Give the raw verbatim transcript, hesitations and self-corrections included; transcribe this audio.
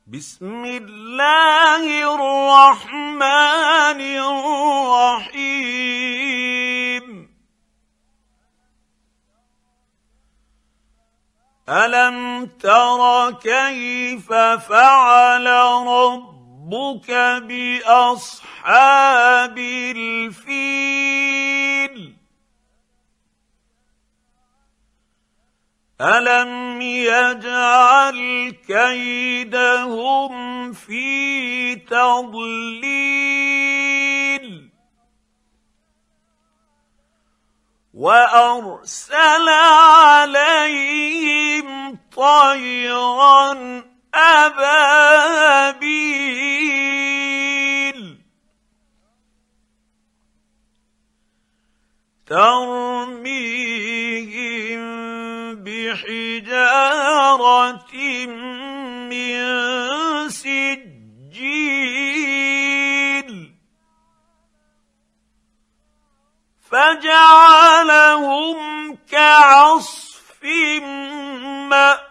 بسم الله الرحمن الرحيم ألم تر كيف فعل ربك بأصحاب الفيل ألم يجعل كيدهم في تضليل وأرسل عليهم طيرا أبابيل ترميهم بحجارة من سجيل فجعلهم كعصف مأكول